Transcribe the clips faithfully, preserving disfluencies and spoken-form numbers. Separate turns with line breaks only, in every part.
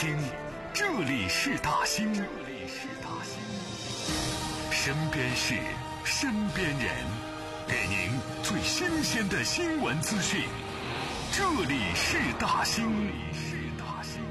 兴，这里是大兴，这里是大兴。身边事，身边人，给您最新鲜的新闻资讯。这里是大兴，这里是大兴。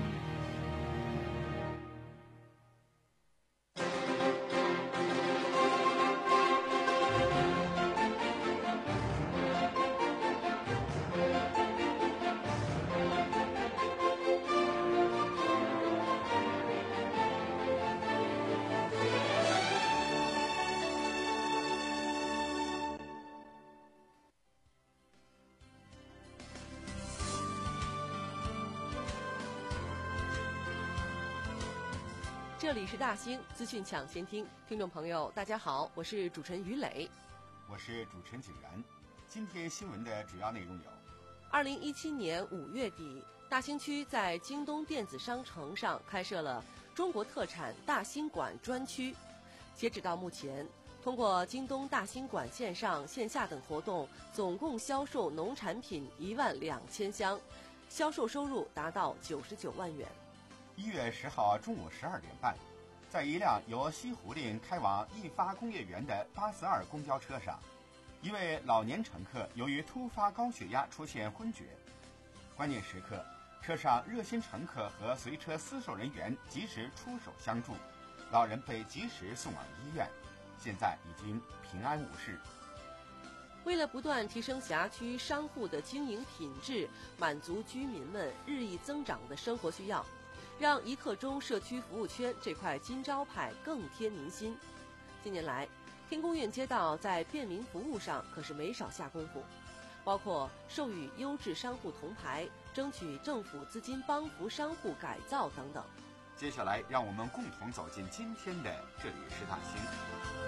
这里是大兴资讯抢先听，听众朋友大家好，我是主持人于磊，
我是主持人景然。今天新闻的主要内容有：
二零一七年五月底，大兴区在京东电子商城上开设了中国特产大兴馆专区。截止到目前，通过京东大兴馆线上线下等活动，总共销售农产品一万两千箱，销售收入达到九十九万元。
一月十号中午十二点半，在一辆由西湖林开往易发工业园的八四二公交车上，一位老年乘客由于突发高血压出现昏厥。关键时刻，车上热心乘客和随车厮守人员及时出手相助，老人被及时送往医院，现在已经平安无事。
为了不断提升辖区商户的经营品质，满足居民们日益增长的生活需要，让一刻钟社区服务圈这块金招牌更贴民心。近年来，天宫苑街道在便民服务上可是没少下功夫，包括授予优质商户铜牌、争取政府资金帮扶商户改造等等。
接下来，让我们共同走进今天的这里是大兴。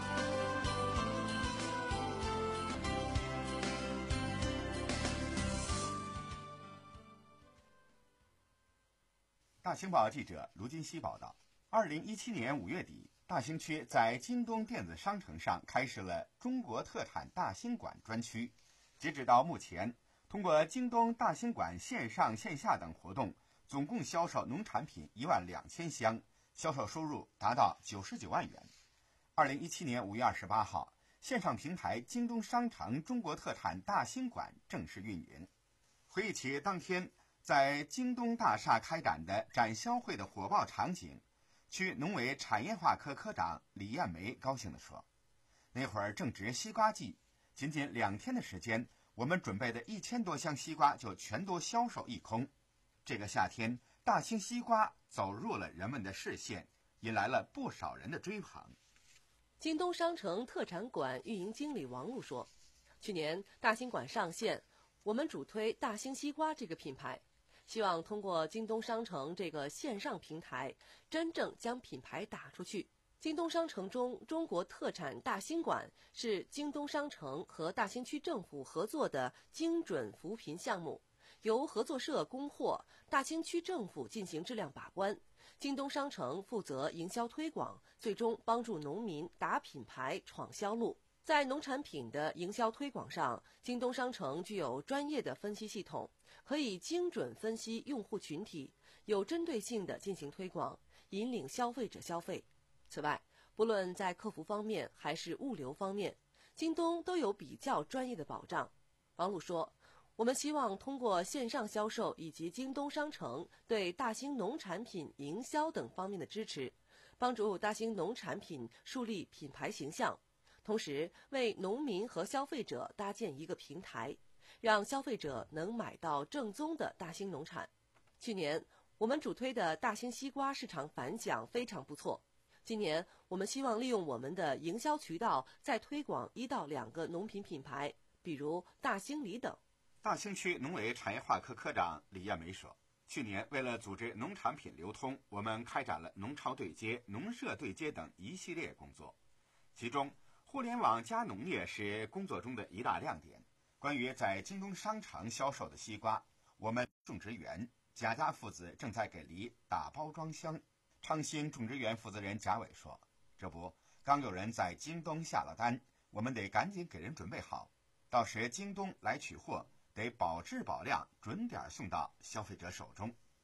大兴报记者卢金熙报道，二零一七年五月底，大兴区在京东电子商城上开设了中国特产大兴馆专区。截止到目前，通过京东大兴馆线上线下等活动，总共销售农产品一万两千箱，销售收入达到九十九万元。二零一七年五月二十八号，线上平台京东商城中国特产大兴馆正式运营。回忆起当天在京东大厦开展的展销会的火爆场景，区农委产业化科科长李艳梅高兴地说：“那会儿正值西瓜季，仅仅两天的时间，我们准备的一千多箱西瓜就全都销售一空。这个夏天，大兴西瓜走入了人们的视线，引来了不少人的追捧。”
京东商城特产馆运营经理王璐说：“去年大兴馆上线，我们主推大兴西瓜这个品牌。”希望通过京东商城这个线上平台，真正将品牌打出去。京东商城中中国特产大兴馆是京东商城和大兴区政府合作的精准扶贫项目，由合作社供货，大兴区政府进行质量把关，京东商城负责营销推广，最终帮助农民打品牌闯销路。在农产品的营销推广上，京东商城具有专业的分析系统，可以精准分析用户群体，有针对性地进行推广，引领消费者消费。此外，不论在客服方面还是物流方面，京东都有比较专业的保障。王璐说：“我们希望通过线上销售以及京东商城对大兴农产品营销等方面的支持，帮助大兴农产品树立品牌形象。”同时为农民和消费者搭建一个平台，让消费者能买到正宗的大兴农产。去年我们主推的大兴西瓜市场反响非常不错，今年我们希望利用我们的营销渠道再推广一到两个农品品牌，比如大兴梨等。
大兴区农委产业化科科长李艳梅说：“去年为了组织农产品流通，我们开展了农超对接、农社对接等一系列工作，其中互联网加农业是工作中的一大亮点。关于在京东商城销售的西瓜，我们种植园贾家父子正在给梨打包装箱。昌兴种植园负责人贾伟说：“这不，刚有人在京东下了单，我们得赶紧给人准备好，到时京东来取货，得保质保量，准点送到消费者手中。”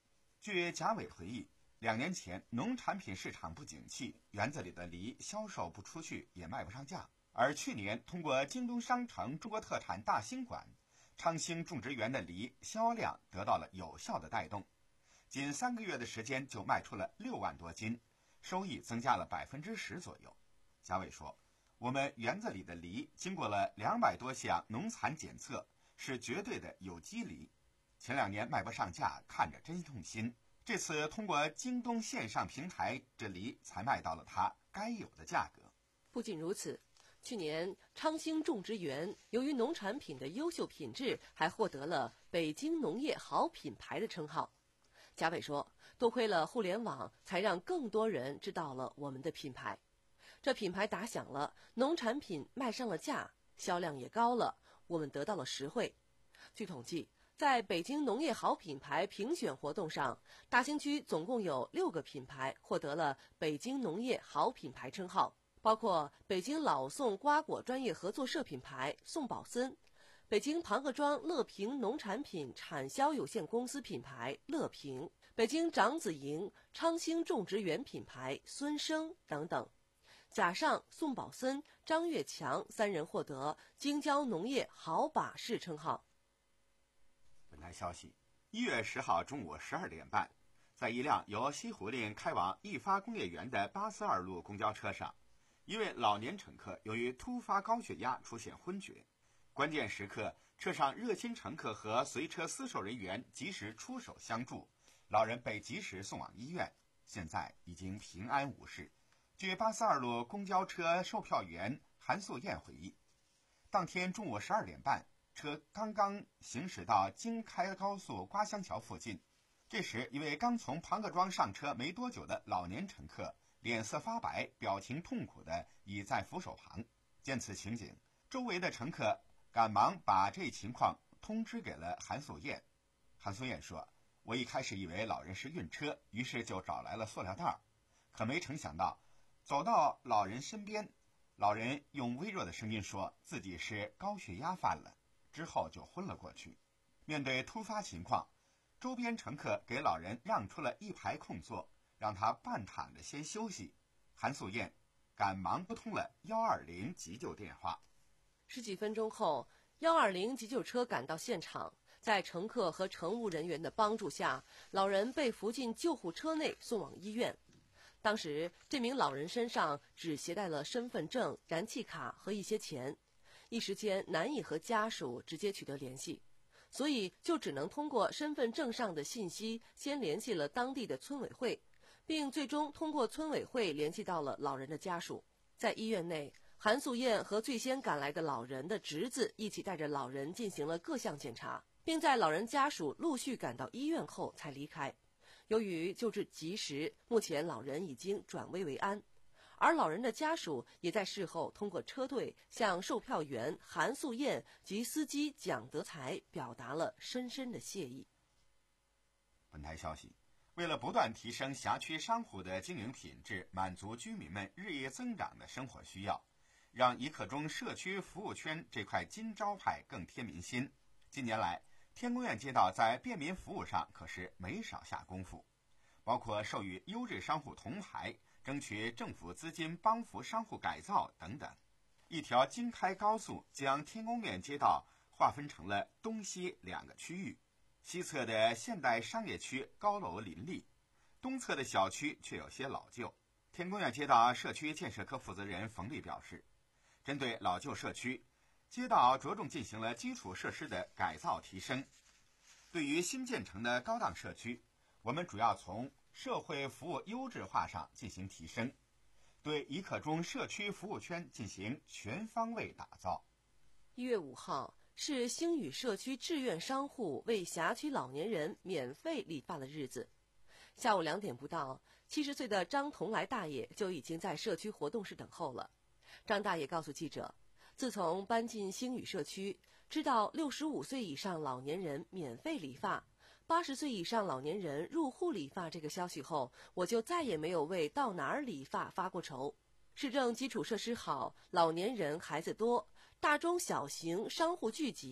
据贾伟回忆，两年前农产品市场不景气，园子里的梨销售不出去，也卖不上价。而去年通过京东商城中国特产大兴馆、昌兴种植园的梨销量得到了有效的带动，仅三个月的时间就卖出了六万多斤，收益增加了百分之十左右。贾伟说，我们园子里的梨经过了两百多项农残检测，是绝对的有机梨。前两年卖不上价，看着真痛心。这次通过京东线上平台，这梨才卖到了它该有的价格。
不仅如此，去年昌兴种植园由于农产品的优秀品质，还获得了北京农业好品牌的称号。贾伟说，多亏了互联网，才让更多人知道了我们的品牌。这品牌打响了，农产品卖上了价，销量也高了，我们得到了实惠。据统计，在北京农业好品牌评选活动上，大兴区总共有六个品牌获得了北京农业好品牌称号，包括北京老宋瓜果专业合作社品牌宋宝森，北京庞各庄乐平农产品产销有限公司品牌乐平，北京长子营昌兴种植园品牌孙生等等。贾尚、宋宝森、张月强三人获得京郊农业好把式称号。
本台消息，一月十号中午十二点半，在一辆由西湖令开往易发工业园的八四二路公交车上，一位老年乘客由于突发高血压出现昏厥，关键时刻车上热心乘客和随车司售人员及时出手相助，老人被及时送往医院，现在已经平安无事。据八四二路公交车售票员韩素燕回忆，当天中午十二点半，车刚刚行驶到京开高速瓜乡桥附近，这时一位刚从庞各庄上车没多久的老年乘客脸色发白，表情痛苦地倚在扶手旁。见此情景，周围的乘客赶忙把这情况通知给了韩素燕。韩素燕说，我一开始以为老人是晕车，于是就找来了塑料袋，可没成想到走到老人身边，老人用微弱的声音说自己是高血压犯了，之后就昏了过去。面对突发情况，周边乘客给老人让出了一排空座，让他半躺着先休息。韩素燕赶忙拨通了一二零急救电话。
十几分钟后，一二零急救车赶到现场，在乘客和乘务人员的帮助下，老人被扶进救护车内送往医院。当时这名老人身上只携带了身份证、燃气卡和一些钱，一时间难以和家属直接取得联系，所以就只能通过身份证上的信息先联系了当地的村委会，并最终通过村委会联系到了老人的家属。在医院内，韩素燕和最先赶来的老人的侄子一起带着老人进行了各项检查，并在老人家属陆续赶到医院后才离开。由于救治及时，目前老人已经转危为安，而老人的家属也在事后通过车队向售票员韩素燕及司机蒋德才表达了深深的谢意。
本台消息，为了不断提升辖区商户的经营品质，满足居民们日益增长的生活需要，让一刻钟社区服务圈这块金招牌更贴民心，近年来天宫院街道在便民服务上可是没少下功夫，包括授予优质商户铜牌，争取政府资金帮扶商户改造等等。一条京开高速将天宫院街道划分成了东西两个区域，西侧的现代商业区高楼林立，东侧的小区却有些老旧。天宫院街道社区建设科负责人冯丽表示，针对老旧社区，街道着重进行了基础设施的改造提升。对于新建成的高档社区，我们主要从社会服务优质化上进行提升，对一刻钟社区服务圈进行全方位打造。
一月五号是星宇社区志愿商户为辖区老年人免费理发的日子。下午两点不到，七十岁的张同来大爷就已经在社区活动室等候了。张大爷告诉记者，自从搬进星宇社区，知道六十五岁以上老年人免费理发，八十岁以上老年人入户理发这个消息后，我就再也没有为到哪儿理发发过愁。市政基础设施好，老年人孩子多，大中小型商户聚集，这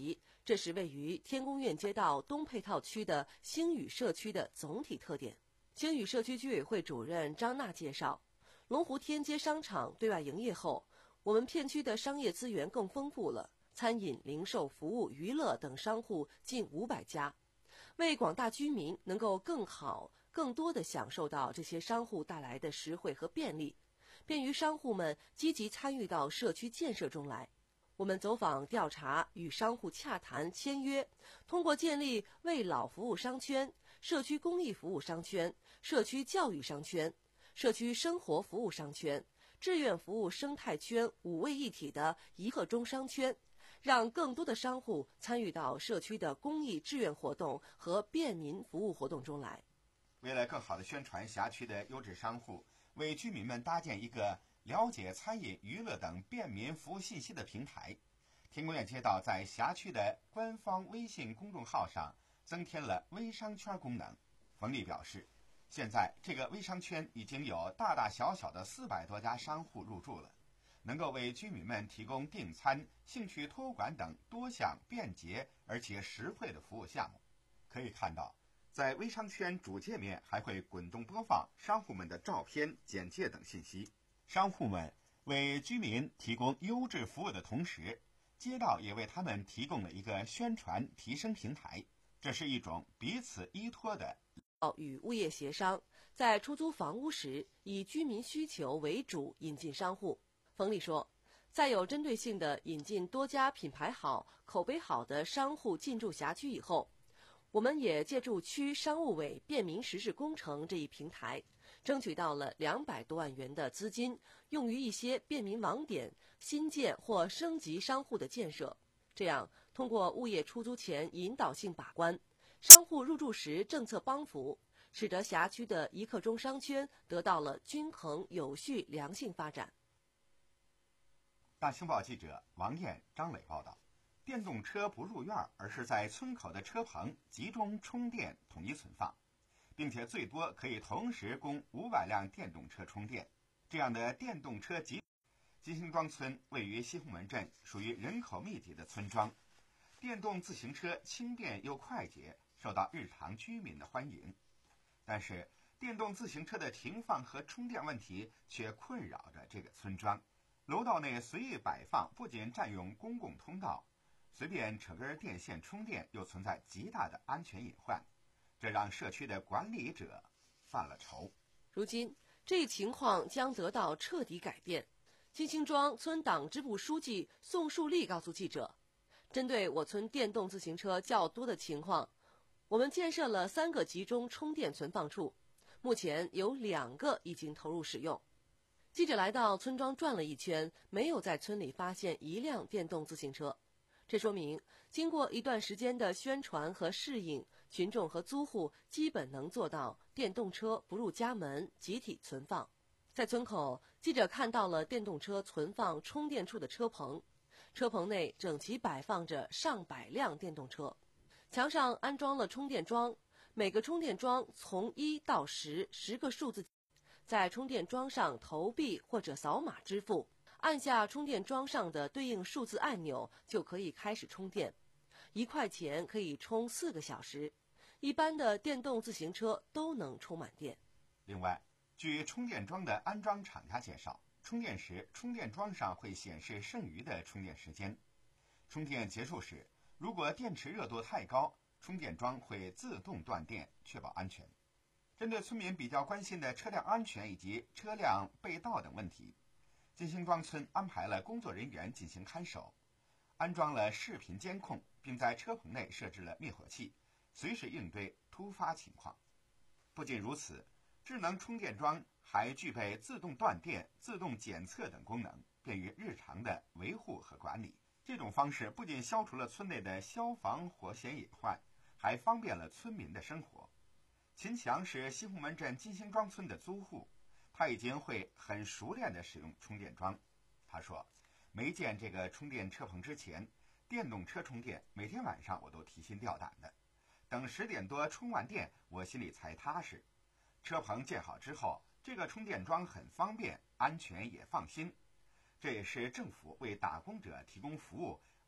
这是位于天宫苑街道东配套区的星宇社区的总体特点。星宇社区居委会主任张娜介绍，龙湖天街商场对外营业后，我们片区的商业资源更丰富了，餐饮、零售、服务、娱乐等商户近五百家，为广大居民能够更好、更多地享受到这些商户带来的实惠和便利，便于商户们积极参与到社区建设中来。我们走访调查，与商户洽谈签约，通过建立为老服务商圈、社区公益服务商圈、社区教育商圈、社区生活服务商圈、志愿服务生态圈五位一体的一刻钟商圈，让更多的商户参与到社区的公益志愿活动和便民服务活动中来。
为了更好地宣传辖区的优质商户，为居民们搭建一个了解餐饮、娱乐等便民服务信息的平台，天宫苑街道在辖区的官方微信公众号上增添了微商圈功能。冯丽表示，现在这个微商圈已经有大大小小的四百多家商户入驻了，能够为居民们提供订餐、兴趣托管等多项便捷而且实惠的服务项目。可以看到，在微商圈主界面还会滚动播放商户们的照片、简介等信息。商户们为居民提供优质服务的同时，街道也为他们提供了一个宣传提升平台，这是一种彼此依托的。
与物业协商，在出租房屋时以居民需求为主引进商户。冯丽说，在有针对性地引进多家品牌好、口碑好的商户进驻辖区以后，我们也借助区商务委便民实事工程这一平台，争取到了两百多万元的资金，用于一些便民网点、新建或升级商户的建设。这样，通过物业出租前引导性把关，商户入住时政策帮扶，使得辖区的一刻钟商圈得到了均衡、有序、良性发展。
大青报记者王艳、张磊报道。电动车不入院，而是在村口的车棚集中充电，统一存放，并且最多可以同时供五百辆电动车充电。这样的电动车集金星庄村位于西红门镇，属于人口密集的村庄，电动自行车轻便又快捷，受到日常居民的欢迎。但是电动自行车的停放和充电问题却困扰着这个村庄。楼道内随意摆放，不仅占用公共通道，随便扯根电线充电又存在极大的安全隐患，这让社区的管理者犯了愁。
如今这一情况将得到彻底改变。金星庄村党支部书记宋树立告诉记者，针对我村电动自行车较多的情况，我们建设了三个集中充电存放处，目前有两个已经投入使用。记者来到村庄转了一圈，没有在村里发现一辆电动自行车。这说明，经过一段时间的宣传和适应，群众和租户基本能做到电动车不入家门，集体存放。在村口，记者看到了电动车存放充电处的车棚，车棚内整齐摆放着上百辆电动车，墙上安装了充电桩，每个充电桩从一到十，十个数字，在充电桩上投币或者扫码支付。按下充电桩上的对应数字按钮就可以开始充电，一块钱可以充四个小时，一般的电动自行车都能充满电。
另外，据充电桩的安装厂家介绍，充电时充电桩上会显示剩余的充电时间，充电结束时，如果电池热度太高，充电桩会自动断电，确保安全。针对村民比较关心的车辆安全以及车辆被盗等问题，金星庄村安排了工作人员进行看守，安装了视频监控，并在车棚内设置了灭火器，随时应对突发情况。不仅如此，智能充电桩还具备自动断电、自动检测等功能，便于日常的维护和管理。这种方式不仅消除了村内的消防火险隐患，还方便了村民的生活。秦强是西红门镇金星庄村的租户，他已经会很熟练地使用充电桩。他说，没建这个充电车棚之前，电动车充电每天晚上我都提心吊胆的，等十点多充完电，我心里才踏实。车棚建好之后，这个充电桩很方便，安全也放心。这也是政府为打工者提供服务，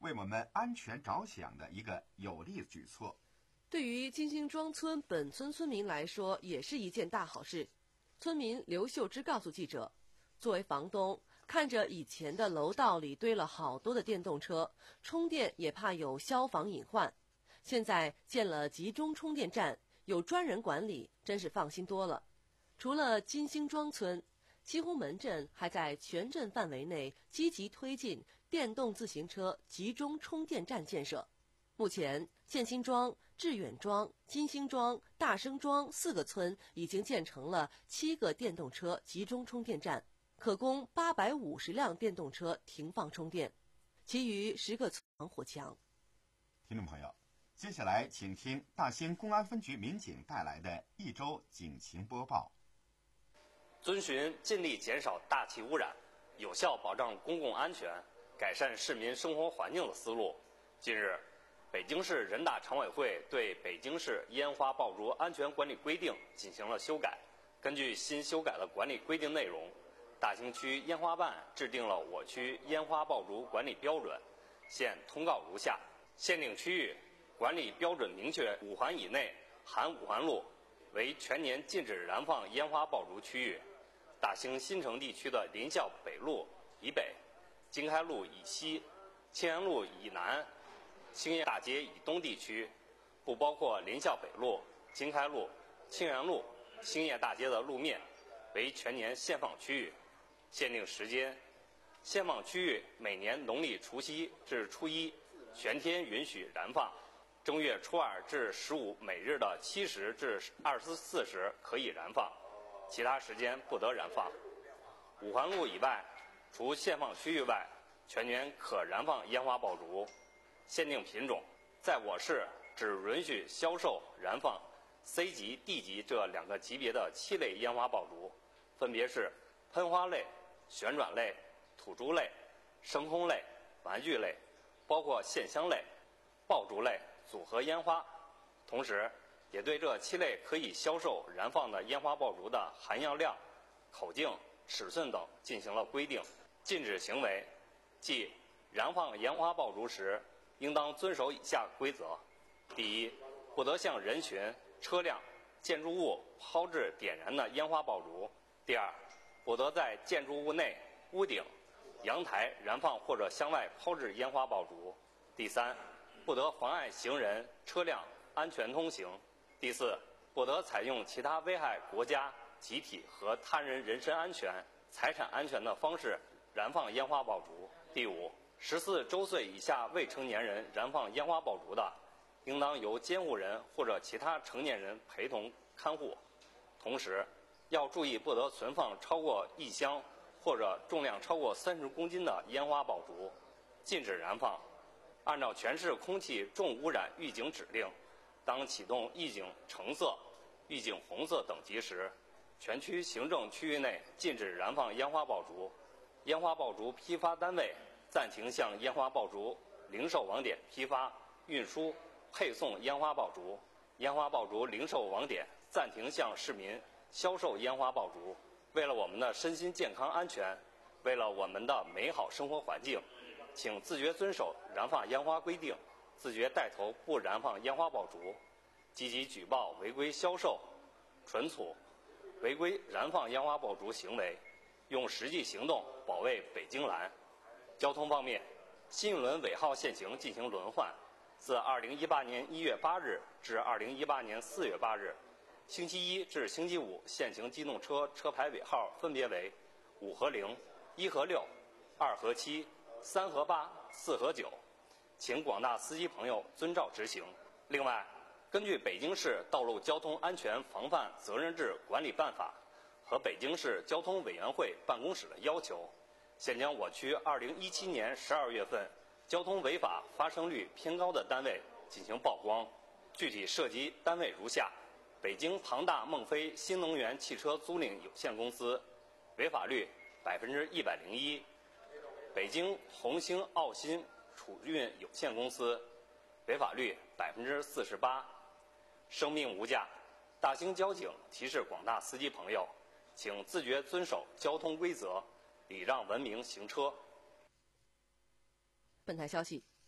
为我们安全着想的一个有力举措。
对于金星庄村本村村民来说，也是一件大好事。村民刘秀芝告诉记者，作为房东，看着以前的楼道里堆了好多的电动车，充电也怕有消防隐患。现在建了集中充电站，有专人管理，真是放心多了。除了金星庄村，西红门镇还在全镇范围内积极推进电动自行车集中充电站建设。目前，建新庄、致远庄、金星庄、大生庄四个村已经建成了七个电动车集中充电站，可供八百五十辆电动车停放充电，其余十个村防火墙。
听众朋友，接下来请听大兴公安分局民警带来的一周警情播报。
遵循尽力减少大气污染、有效保障公共安全、改善市民生活环境的思路，近日，北京市人大常委会对北京市烟花爆竹安全管理规定进行了修改。根据新修改的管理规定内容，大兴区烟花办制定了我区烟花爆竹管理标准，现通告如下：限定区域管理标准明确五环以内含五环路为全年禁止燃放烟花爆竹区域。大兴新城地区的林校北路以北、经开路以西、青岩路以南、兴业大街以东地区，不包括林校北路、经开路、青岩路、兴业大街的路面，为全年限放区域。限定时间，限放区域每年农历除夕至初一全天允许燃放，正月初二至十五每日的七时至二十四时可以燃放，其他时间不得燃放。五环路以外，除限放区域外，全年可燃放烟花爆竹。限定品种，在我市只允许销售燃放 C 级、D 级这两个级别的七类烟花爆竹，分别是喷花类、旋转类、土珠类、升空类、玩具类，包括线香类、爆竹类、组合烟花。同时，也对这七类可以销售燃放的烟花爆竹的含药量、口径、尺寸等进行了规定。禁止行为，即燃放烟花爆竹时，应当遵守以下规则：第一，不得向人群、车辆、建筑物抛掷点燃的烟花爆竹；第二，不得在建筑物内、屋顶、阳台燃放或者向外抛掷烟花爆竹；第三，不得妨碍行人、车辆安全通行；第四，不得采用其他危害国家、集体和他人人身安全、财产安全的方式燃放烟花爆竹；第五，十四周岁以下未成年人燃放烟花爆竹的，应当由监护人或者其他成年人陪同看护。同时，要注意不得存放超过一箱或者重量超过三十公斤的烟花爆竹，禁止燃放。按照全市空气重污染预警指令，当启动预警橙色、预警红色等级时，全区行政区域内禁止燃放烟花爆竹。烟花爆竹批发单位暂停向烟花爆竹零售网点批发、运输、配送烟花爆竹。烟花爆竹零售网点暂停向市民销售烟花爆竹。为了我们的身心健康安全，为了我们的美好生活环境，请自觉遵守燃放烟花规定，自觉带头不燃放烟花爆竹，积极举报违规销售、存储、违规燃放烟花爆竹行为，用实际行动保卫北京蓝。交通方面，新一轮尾号限行进行轮换，自二零一八年一月八日至二零一八年四月八日，星期一至星期五限行机动车车牌尾号分别为五和零、一和六、二和七、三和八、四和九，请广大司机朋友遵照执行。另外，根据北京市道路交通安全防范责任制管理办法和北京市交通委员会办公室的要求，现将我区二零一七年十二月份交通违法发生率偏高的单位进行曝光，具体涉及单位如下：北京庞大孟飞新能源汽车租赁有限公司，违法率百分之一百零一；北京红星奥新储运有限公司，违法率百分之四十八。生命无价，大兴交警提示广大司机朋友，请自觉遵守交通规则，礼让文明行车。
本台消息，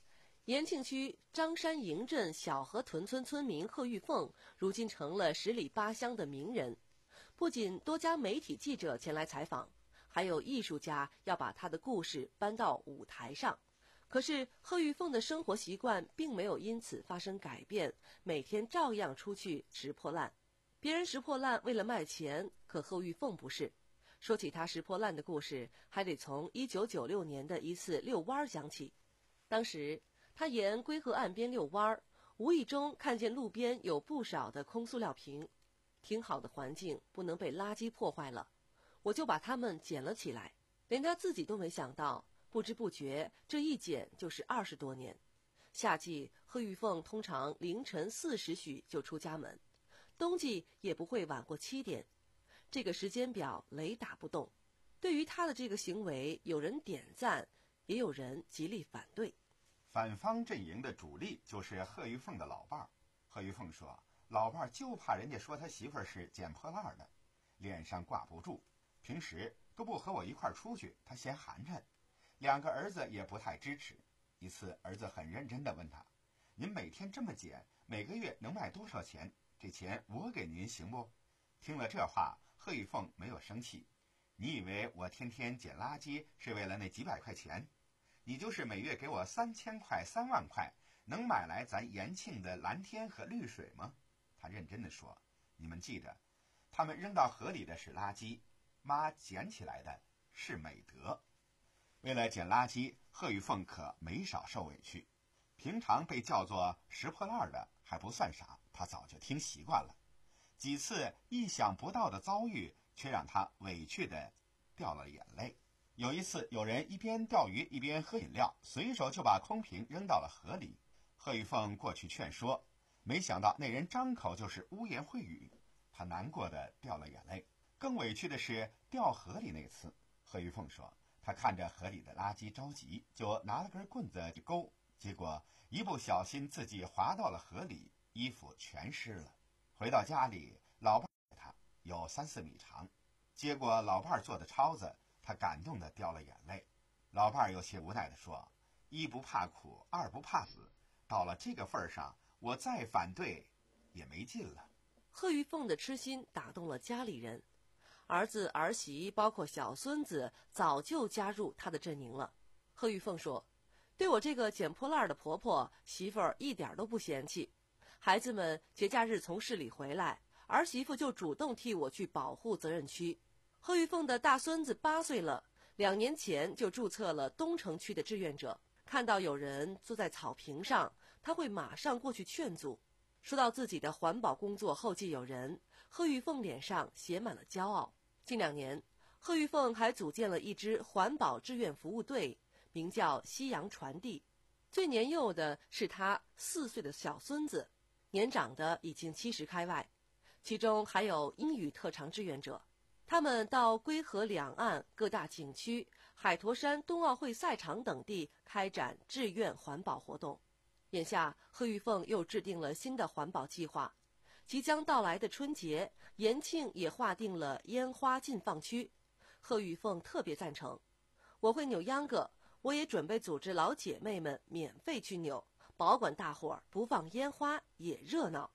延庆区张山营镇小河屯村村民贺玉凤，如今成了十里八乡的名人。不仅多家媒体记者前来采访，还有艺术家要把他的故事搬到舞台上。可是贺玉凤的生活习惯并没有因此发生改变，每天照样出去拾破烂。别人拾破烂为了卖钱，可贺玉凤不是。说起他拾破烂的故事，还得从一九九六年的一次遛弯讲起。当时他沿归河岸边遛弯，无意中看见路边有不少的空塑料瓶，挺好的环境不能被垃圾破坏了，我就把它们捡了起来。连他自己都没想到，不知不觉这一捡就是二十多年。夏季贺玉凤通常凌晨四时许就出家门，冬季也不会晚过七点，这个时间表雷打不动。对于他的这个行为，有人点赞，也有人极力反对。
反方阵营的主力就是贺玉凤的老伴儿。贺玉凤说，老伴儿就怕人家说他媳妇儿是捡破烂的，脸上挂不住，平时都不和我一块儿出去，他嫌寒碜。两个儿子也不太支持。一次儿子很认真地问他，您每天这么捡，每个月能卖多少钱？这钱我给您行不？听了这话，贺玉凤没有生气。你以为我天天捡垃圾是为了那几百块钱？你就是每月给我三千块三万块，能买来咱延庆的蓝天和绿水吗？他认真地说，你们记着，他们扔到河里的是垃圾，妈捡起来的是美德。为了捡垃圾，贺玉凤可没少受委屈。平常被叫做拾破烂的还不算啥，他早就听习惯了。几次意想不到的遭遇却让他委屈的掉了眼泪。有一次，有人一边钓鱼一边喝饮料，随手就把空瓶扔到了河里。贺玉凤过去劝说，没想到那人张口就是污言秽语，他难过的掉了眼泪。更委屈的是掉河里那次，贺玉凤说，他看着河里的垃圾着急，就拿了根棍子去勾，结果一不小心自己滑到了河里，衣服全湿了。回到家里，老伴儿他有三四米长，接过老伴儿做的抄子，他感动的掉了眼泪。老伴儿有些无奈地说，一不怕苦，二不怕死，到了这个份儿上，我再反对也没劲了。
贺玉凤的痴心打动了家里人，儿子儿媳包括小孙子早就加入他的阵营了。贺玉凤说，对我这个捡破烂的婆婆媳妇儿一点都不嫌弃，孩子们节假日从市里回来，儿媳妇就主动替我去保护责任区。贺玉凤的大孙子八岁了，两年前就注册了东城区的志愿者，看到有人坐在草坪上，他会马上过去劝阻。说到自己的环保工作后继有人，贺玉凤脸上写满了骄傲。近两年，贺玉凤还组建了一支环保志愿服务队，名叫夕阳传递。最年幼的是他四岁的小孙子，年长的已经七十开外，其中还有英语特长志愿者。他们到归河两岸各大景区、海坨山冬奥会赛场等地开展志愿环保活动。眼下，贺玉凤又制定了新的环保计划。即将到来的春节，延庆也划定了烟花禁放区。贺玉凤特别赞成，我会扭秧歌，我也准备组织老姐妹们免费去扭，保管大伙儿不放烟花也热闹。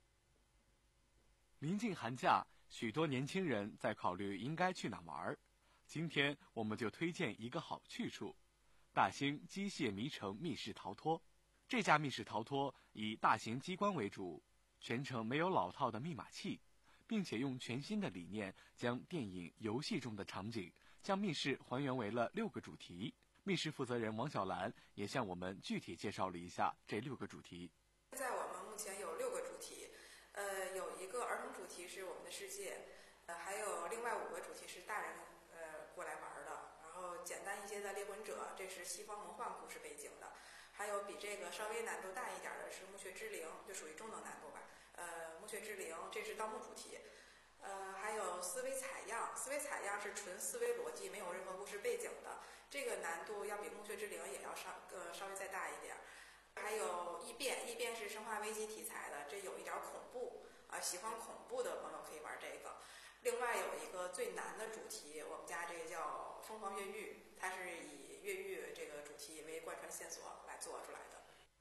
临近寒假，许多年轻人在考虑应该去哪玩。今天我们就推荐一个好去处——大兴机械迷城密室逃脱。这家密室逃脱以大型机关为主，全程没有老套的密码器，并且用全新的理念将电影、游戏中的场景将密室还原为了六个主题。密室负责人王小兰也向我们具体介绍了一下这六个主题。
现在我们目前有六个主题，呃，有一个儿童主题是我们的世界，呃，还有另外五个主题是大人呃过来玩的。然后简单一些的猎魂者，这是西方魔幻故事背景的。还有比这个稍微难度大一点的是墓穴之灵，就属于中等难度吧。呃，墓穴之灵这是盗墓主题。呃，还有思维采样，思维采样是纯思维逻辑，没有任何故事背景的，这个难度要比墓穴之灵也要稍呃稍微再大一点。还有异变，异变是生化危机题材的，这有一点恐怖啊、呃，喜欢恐怖的朋友可以玩这个。另外有一个最难的主题，我们家这个叫疯狂越狱，它是以越狱这个主题为贯穿线索来做出来的。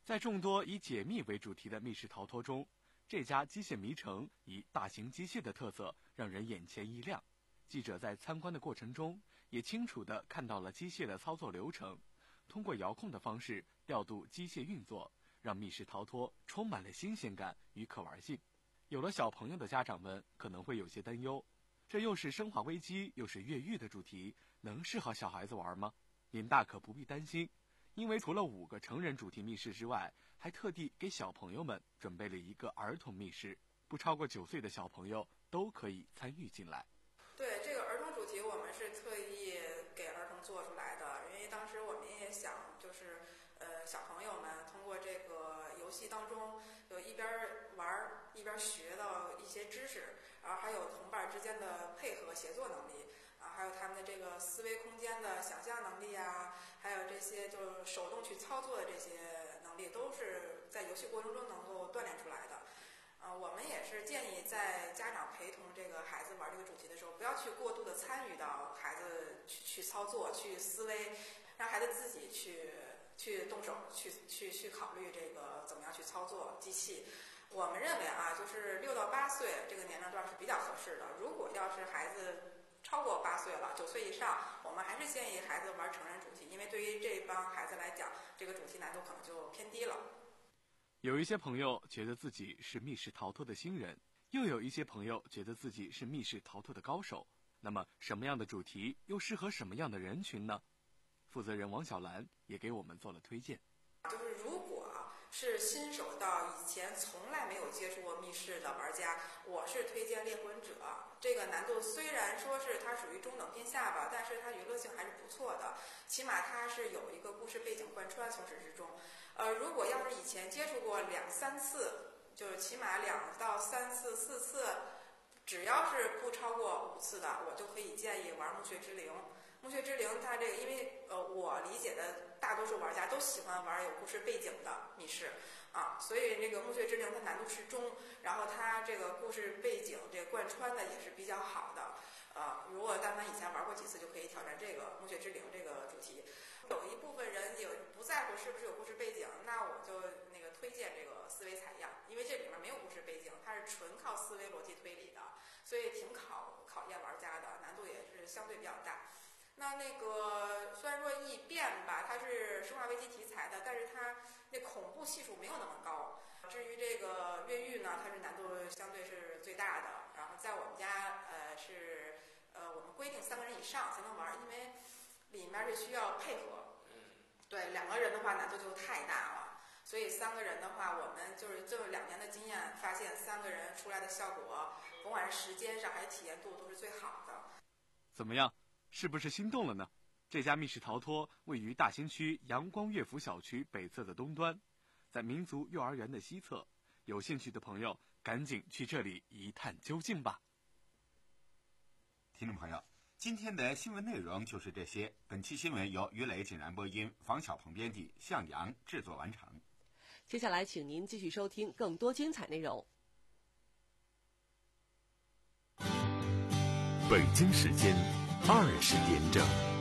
在众多以解密为主题的密室逃脱中，这家机械迷城以大型机械的特色让人眼前一亮。记者在参观的过程中，也清楚地看到了机械的操作流程，通过遥控的方式调度机械运作，让密室逃脱充满了新鲜感与可玩性。有了小朋友的家长们可能会有些担忧，这又是生化危机又是越狱的主题，能适合小孩子玩吗？您大可不必担心，因为除了五个成人主题密室之外，还特地给小朋友们准备了一个儿童密室，不超过九岁的小朋友都可以参与进来。
对，这个儿童主题我们是特意给儿童做出来的，因为当时我们也想，就是呃小朋友们通过这个游戏当中，就一边玩一边学到一些知识，然后还有同伴之间的配合协作能力啊，还有他们的这个思维空间的想象能力啊，还有这些就是手动去操作的这些能力，都是在游戏过程中能够锻炼出来的。呃，我们也是建议在家长陪同这个孩子玩这个主题的时候，不要去过度的参与到孩子去去操作、去思维，让孩子自己去去动手、去去去考虑这个怎么样去操作机器。我们认为啊，就是六到八岁这个年龄段是比较合适的。如果要是孩子超过八岁了，九岁以上，我们还是建议孩子玩成人主题，因为对于这帮孩子来讲，这个主题难度可能就偏低了。
有一些朋友觉得自己是密室逃脱的新人，又有一些朋友觉得自己是密室逃脱的高手。那么什么样的主题又适合什么样的人群呢？负责人王小兰也给我们做了推荐。
就是如果是新手到以前从来没有接触过密室的玩家，我是推荐猎魂者。这个难度虽然说是它属于中等偏下吧，但是它娱乐性还是不错的，起码它是有一个故事背景贯穿从始至终。呃，如果要是以前接触过两三次，就是起码两到三次、四次，只要是不超过五次的，我就可以建议玩墓穴之灵。墓穴之灵它这个，因为呃我理解的大多数玩家都喜欢玩有故事背景的密室啊，所以这个墓穴之灵它难度适中，然后它这个故事背景这个贯穿的也是比较好的。呃，如果但凡以前玩过几次，就可以挑战这个墓穴之灵这个主题。有一部分人也不在乎是不是有故事背景，那我就那个推荐这个思维采样，因为这里面没有故事背景，它是纯靠思维逻辑推理的，所以挺考考验玩家的，难度也是相对比较大。那那个虽然说异变吧，它是生化危机题材的，但是它那恐怖系数没有那么高。至于这个越狱呢，它是难度相对是最大的。然后在我们家，呃是呃我们规定三个人以上才能玩，因为里面是需要配合。对，两个人的话难度就太大了。所以三个人的话，我们就是这两年的经验发现，三个人出来的效果，甭管是时间上还是体验度，都是最好的。
怎么样？是不是心动了呢？这家密室逃脱位于大兴区阳光乐府小区北侧的东端，在民族幼儿园的西侧。有兴趣的朋友赶紧去这里一探究竟吧。
听众朋友，今天的新闻内容就是这些。本期新闻由于磊锦然播音，房小鹏编辑，向阳制作完成。
接下来请您继续收听更多精彩内容。
北京时间二十点整。